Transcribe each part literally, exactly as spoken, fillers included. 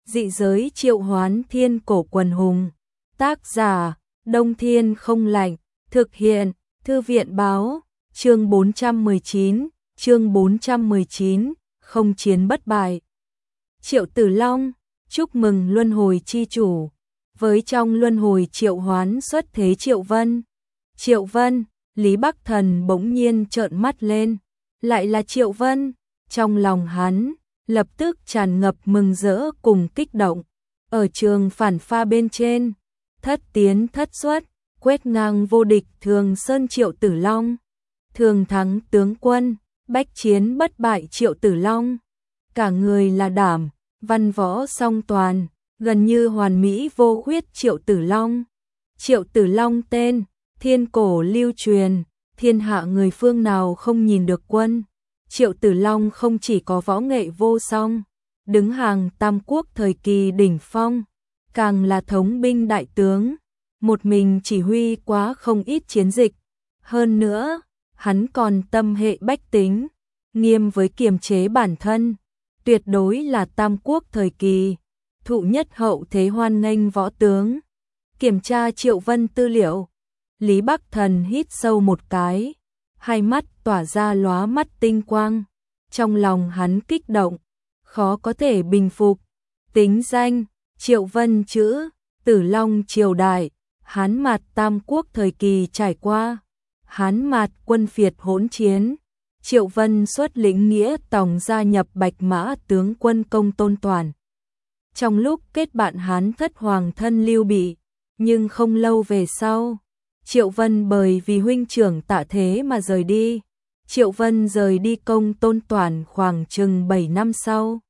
Dị giới triệu hoán thiên cổ quần hùng. Tác giả, Đông Thiên không lạnh. Thực hiện, Thư viện báo. Chương bốn trăm mười chín, chương bốn trăm mười chín, không chiến bất bại. Triệu Tử Long, chúc mừng luân hồi chi chủ. Với trong luân hồi triệu hoán xuất thế Triệu Vân. Triệu Vân, Lý Bắc Thần bỗng nhiên trợn mắt lên. Lại là Triệu Vân, trong lòng hắn lập tức tràn ngập mừng rỡ cùng kích động. Ở trường phản pha bên trên, thất tiến thất xuất, quét ngang vô địch Thường Sơn Triệu Tử Long. Thường thắng tướng quân, bách chiến bất bại Triệu Tử Long. Cả người là đảm, văn võ song toàn, gần như hoàn mỹ vô khuyết Triệu Tử Long. Triệu Tử Long tên, thiên cổ lưu truyền, thiên hạ người phương nào không nhìn được quân. Triệu Tử Long không chỉ có võ nghệ vô song, đứng hàng tam quốc thời kỳ đỉnh phong, càng là thống binh đại tướng, một mình chỉ huy quá không ít chiến dịch. Hơn nữa, hắn còn tâm hệ bách tính, nghiêm với kiềm chế bản thân, tuyệt đối là tam quốc thời kỳ, thụ nhất hậu thế hoan nghênh võ tướng. Kiểm tra Triệu Vân tư liệu, Lý Bắc Thần hít sâu một cái, hai mắt tỏa ra lóa mắt tinh quang, trong lòng hắn kích động, khó có thể bình phục. Tính danh, Triệu Vân chữ, Tử Long triều đại, Hán Mạt tam quốc thời kỳ trải qua, Hán Mạt quân phiệt hỗn chiến, Triệu Vân xuất lĩnh nghĩa tòng gia nhập Bạch Mã tướng quân Công Tôn Toàn. Trong lúc kết bạn Hán thất hoàng thân Lưu Bị, nhưng không lâu về sau, Triệu Vân bởi vì huynh trưởng Tạ Thế mà rời đi. Triệu Vân rời đi Công Tôn Toàn khoảng chừng bảy năm sau.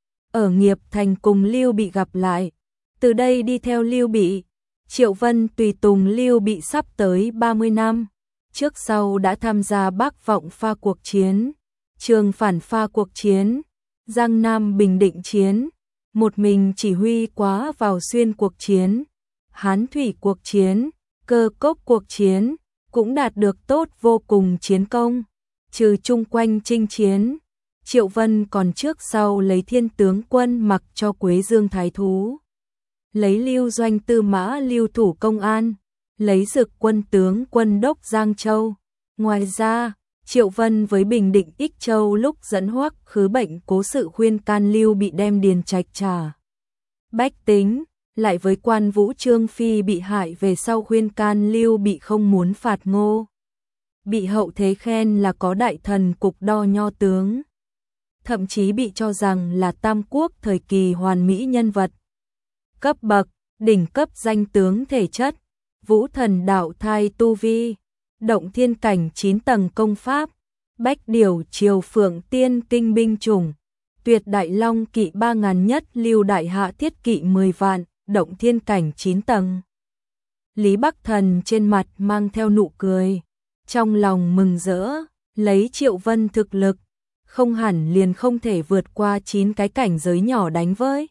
Ở Nghiệp Thành cùng Lưu Bị gặp lại. Từ đây đi theo Lưu Bị, Triệu Vân tùy tùng Lưu Bị sắp tới ba mươi năm. Trước sau đã tham gia Bắc Vọng Pha cuộc chiến, Trường Phản Pha cuộc chiến, Giang Nam Bình Định chiến, một mình chỉ huy quá vào Xuyên cuộc chiến, Hán Thủy cuộc chiến, Cơ Cốc cuộc chiến, cũng đạt được tốt vô cùng chiến công. Trừ chung quanh chinh chiến, Triệu Vân còn trước sau lấy Thiên tướng quân mặc cho Quế Dương thái thú, lấy Lưu Doanh tư mã Lưu thủ công an, lấy Dực quân tướng quân đốc Giang Châu. Ngoài ra, Triệu Vân với Bình Định Ích Châu lúc dẫn Hoắc Khứ bệnh cố sự khuyên can Lưu Bị đem điền trạch trả bách tính, lại với Quan Vũ Trương Phi bị hại về sau khuyên can Lưu Bị không muốn phạt Ngô Bị hậu thế khen là có đại thần cục đo nho tướng, thậm chí bị cho rằng là tam quốc thời kỳ hoàn mỹ nhân vật. Cấp bậc, đỉnh cấp danh tướng thể chất, vũ thần đạo thai tu vi, động thiên cảnh chín tầng công pháp, bách điều triều phượng tiên kinh binh chủng, tuyệt đại long kỵ ba ngàn nhất lưu đại hạ thiết kỵ mười vạn, động thiên cảnh chín tầng. Lý Bắc Thần trên mặt mang theo nụ cười, trong lòng mừng rỡ, lấy Triệu Vân thực lực, không hẳn liền không thể vượt qua chín cái cảnh giới nhỏ đánh với.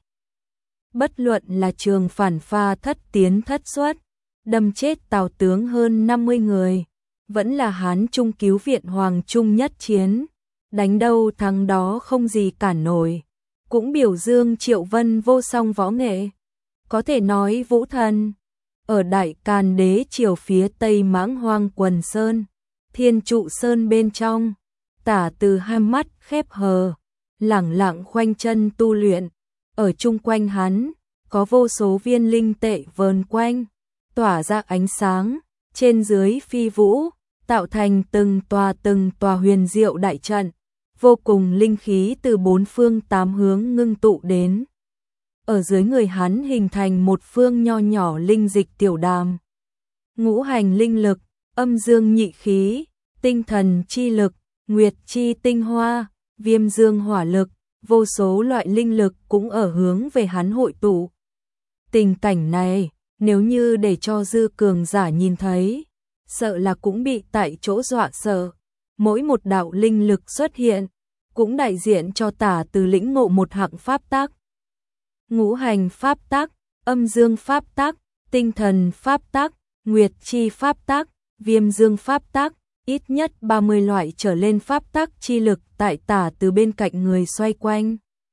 Bất luận là Trường Phản Pha thất tiến thất xuất, đâm chết Tào tướng hơn năm mươi người, vẫn là Hán Trung cứu viện Hoàng Trung nhất chiến, đánh đâu thắng đó không gì cản nổi, cũng biểu dương Triệu Vân vô song võ nghệ. Có thể nói vũ thần, ở Đại Càn Đế triều phía Tây Mãng Hoang Quần Sơn, Thiên Trụ Sơn bên trong, Tả Từ hai mắt khép hờ, lẳng lặng khoanh chân tu luyện. Ở chung quanh hắn, có vô số viên linh tệ vờn quanh, tỏa ra ánh sáng, trên dưới phi vũ, tạo thành từng tòa từng tòa huyền diệu đại trận, vô cùng linh khí từ bốn phương tám hướng ngưng tụ đến. Ở dưới người hắn hình thành một phương nho nhỏ linh dịch tiểu đàm. Ngũ hành linh lực, âm dương nhị khí, tinh thần chi lực, nguyệt chi tinh hoa, viêm dương hỏa lực, vô số loại linh lực cũng ở hướng về hắn hội tụ. Tình cảnh này, nếu như để cho dư cường giả nhìn thấy, sợ là cũng bị tại chỗ dọa sợ. Mỗi một đạo linh lực xuất hiện, cũng đại diện cho Tả Từ lĩnh ngộ một hạng pháp tắc. Ngũ hành pháp tắc, âm dương pháp tắc, tinh thần pháp tắc, nguyệt chi pháp tắc, viêm dương pháp tắc, ít nhất ba mươi loại trở lên pháp tắc chi lực tại Tả Từ bên cạnh người xoay quanh.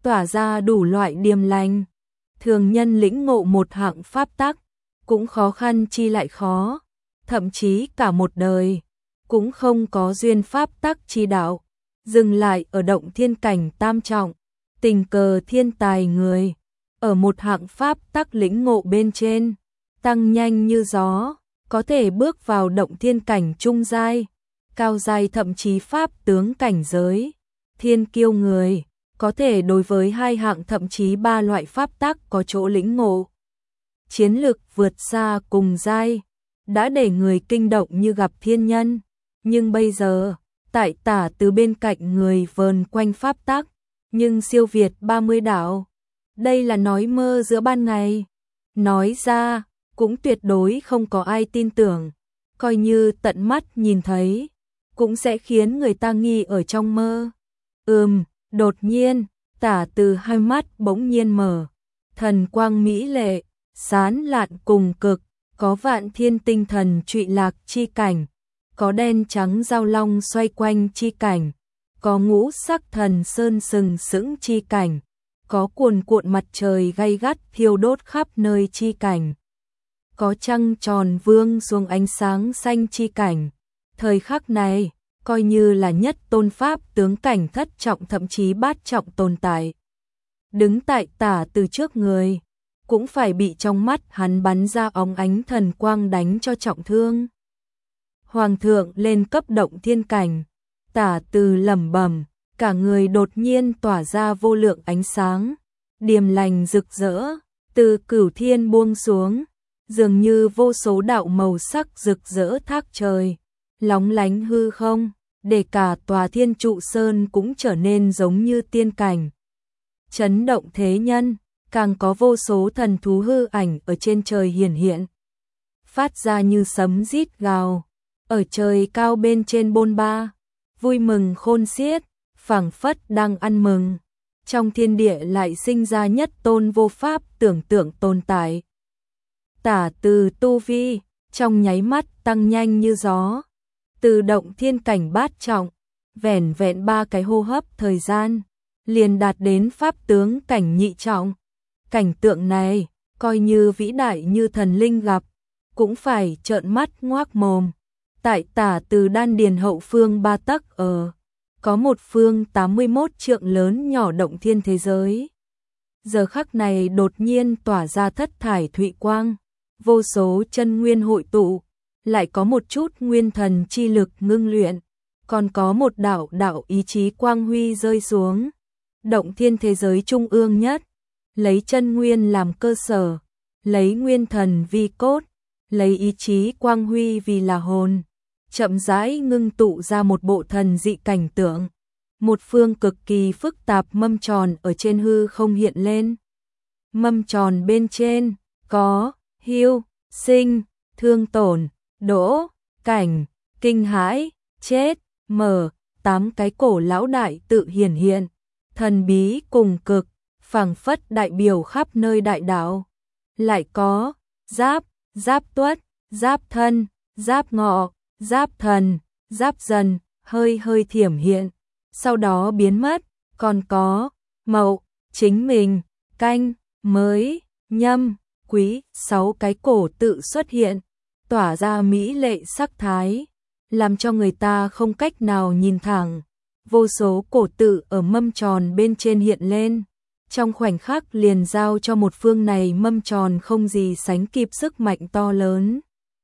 tỏa ra đủ loại điềm lành. Thường nhân lĩnh ngộ một hạng pháp tắc, cũng khó khăn chi lại khó, thậm chí cả một đời, cũng không có duyên pháp tắc chi đạo, dừng lại ở động thiên cảnh tam trọng, tình cờ thiên tài người, ở một hạng pháp tắc lĩnh ngộ bên trên, tăng nhanh như gió, có thể bước vào động thiên cảnh trung giai, cao giai thậm chí pháp tướng cảnh giới, thiên kiêu người, có thể đối với hai hạng thậm chí ba loại pháp tắc có chỗ lĩnh ngộ. Chiến lực vượt xa cùng giai, đã để người kinh động như gặp thiên nhân, nhưng bây giờ, tại Tả Từ bên cạnh người vờn quanh pháp tắc, nhưng siêu việt ba mươi đạo. Đây là nói mơ giữa ban ngày. Nói ra, cũng tuyệt đối không có ai tin tưởng, coi như tận mắt nhìn thấy, cũng sẽ khiến người ta nghi ở trong mơ. Ừm, đột nhiên, Tả Từ hai mắt bỗng nhiên mở, thần quang mỹ lệ, sán lạn cùng cực, có vạn thiên tinh thần trụy lạc chi cảnh, có đen trắng giao long xoay quanh chi cảnh, có ngũ sắc thần sơn sừng sững chi cảnh, có cuồn cuộn mặt trời gay gắt thiêu đốt khắp nơi chi cảnh, có trăng tròn vương xuống ánh sáng xanh chi cảnh. Thời khắc này, coi như là nhất tôn pháp tướng cảnh thất trọng thậm chí bát trọng tồn tại, đứng tại Tả Từ trước người, cũng phải bị trong mắt hắn bắn ra óng ánh thần quang đánh cho trọng thương. Hoàng thượng lên cấp động thiên cảnh, Tả Từ lẩm bẩm, cả người đột nhiên tỏa ra vô lượng ánh sáng, điềm lành rực rỡ, từ cửu thiên buông xuống, dường như vô số đạo màu sắc rực rỡ thác trời, lóng lánh hư không, để cả tòa Thiên Trụ Sơn cũng trở nên giống như tiên cảnh. Chấn động thế nhân, càng có vô số thần thú hư ảnh ở trên trời hiển hiện, phát ra như sấm rít gào, ở trời cao bên trên bôn ba, vui mừng khôn xiết, phảng phất đang ăn mừng. Trong thiên địa lại sinh ra nhất tôn vô pháp tưởng tượng tồn tại. Tả Từ tu vi, trong nháy mắt tăng nhanh như gió, từ động thiên cảnh bát trọng, vẻn vẹn ba cái hô hấp thời gian, liền đạt đến pháp tướng cảnh nhị trọng. Cảnh tượng này, coi như vĩ đại như thần linh gặp, cũng phải trợn mắt ngoác mồm. Tại Tả Từ đan điền hậu phương ba tấc ở, có một phương tám mươi mốt trượng lớn nhỏ động thiên thế giới. Giờ khắc này đột nhiên tỏa ra thất thải thụy quang, vô số chân nguyên hội tụ, lại có một chút nguyên thần chi lực ngưng luyện, còn có một đạo đạo ý chí quang huy rơi xuống. Động thiên thế giới trung ương nhất, lấy chân nguyên làm cơ sở, lấy nguyên thần vi cốt, lấy ý chí quang huy vì là hồn, chậm rãi ngưng tụ ra một bộ thần dị cảnh tượng. Một phương cực kỳ phức tạp mâm tròn ở trên hư không hiện lên. Mâm tròn bên trên có hưu, sinh, thương tổn, đỗ, cảnh, kinh hãi, chết, mở, tám cái cổ lão đại tự hiển hiện, thần bí cùng cực, phảng phất đại biểu khắp nơi đại đạo. Lại có giáp, giáp tuất, giáp thân, giáp ngọ, giáp thần, giáp dần, hơi hơi thiểm hiện, sau đó biến mất. Còn có mậu, chính mình, canh, mới, nhâm, quý, sáu cái cổ tự xuất hiện, tỏa ra mỹ lệ sắc thái, làm cho người ta không cách nào nhìn thẳng. Vô số cổ tự ở mâm tròn bên trên hiện lên, trong khoảnh khắc liền giao cho một phương này mâm tròn không gì sánh kịp sức mạnh to lớn.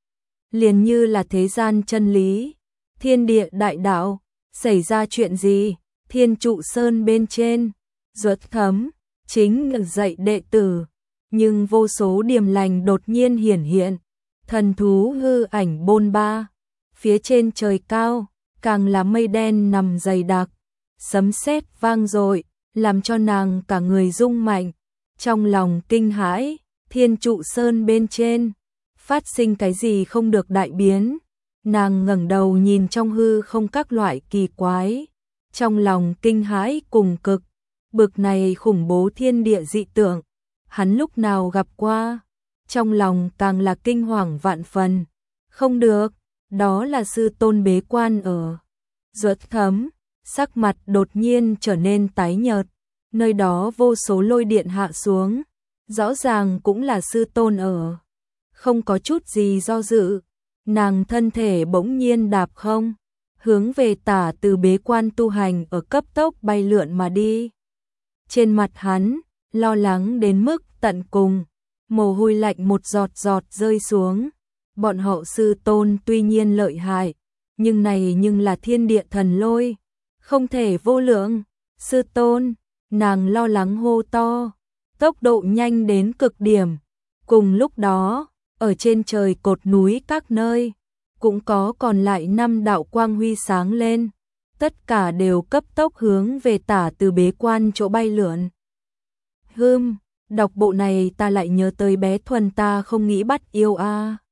Liền như là thế gian chân lý, thiên địa đại đạo, xảy ra chuyện gì, Thiên Trụ Sơn bên trên, ruột thấm, chính dạy đệ tử, nhưng vô số điềm lành đột nhiên hiển hiện, thần thú hư ảnh bôn ba, phía trên trời cao, càng là mây đen nằm dày đặc, sấm sét vang dội, làm cho nàng cả người rung mạnh, trong lòng kinh hãi. Thiên Trụ Sơn bên trên, phát sinh cái gì không được đại biến, nàng ngẩng đầu nhìn trong hư không các loại kỳ quái, trong lòng kinh hãi cùng cực, bực này khủng bố thiên địa dị tượng, hắn lúc nào gặp qua, trong lòng càng là kinh hoàng vạn phần. Không được, đó là sư tôn bế quan ở. Ruột thấm, sắc mặt đột nhiên trở nên tái nhợt, nơi đó vô số lôi điện hạ xuống, rõ ràng cũng là sư tôn ở. Không có chút gì do dự, nàng thân thể bỗng nhiên đạp không, hướng về Tả Từ bế quan tu hành ở cấp tốc bay lượn mà đi. Trên mặt hắn, lo lắng đến mức tận cùng, mồ hôi lạnh một giọt giọt rơi xuống. Bọn họ sư tôn tuy nhiên lợi hại, nhưng này nhưng là thiên địa thần lôi, không thể vô lượng. Sư tôn, nàng lo lắng hô to, tốc độ nhanh đến cực điểm. Cùng lúc đó, ở trên trời cột núi các nơi, cũng có còn lại năm đạo quang huy sáng lên, tất cả đều cấp tốc hướng về Tả Từ bế quan chỗ bay lượn. Hừm, đọc bộ này ta lại nhớ tới bé Thuần ta không nghĩ bắt yêu a. À.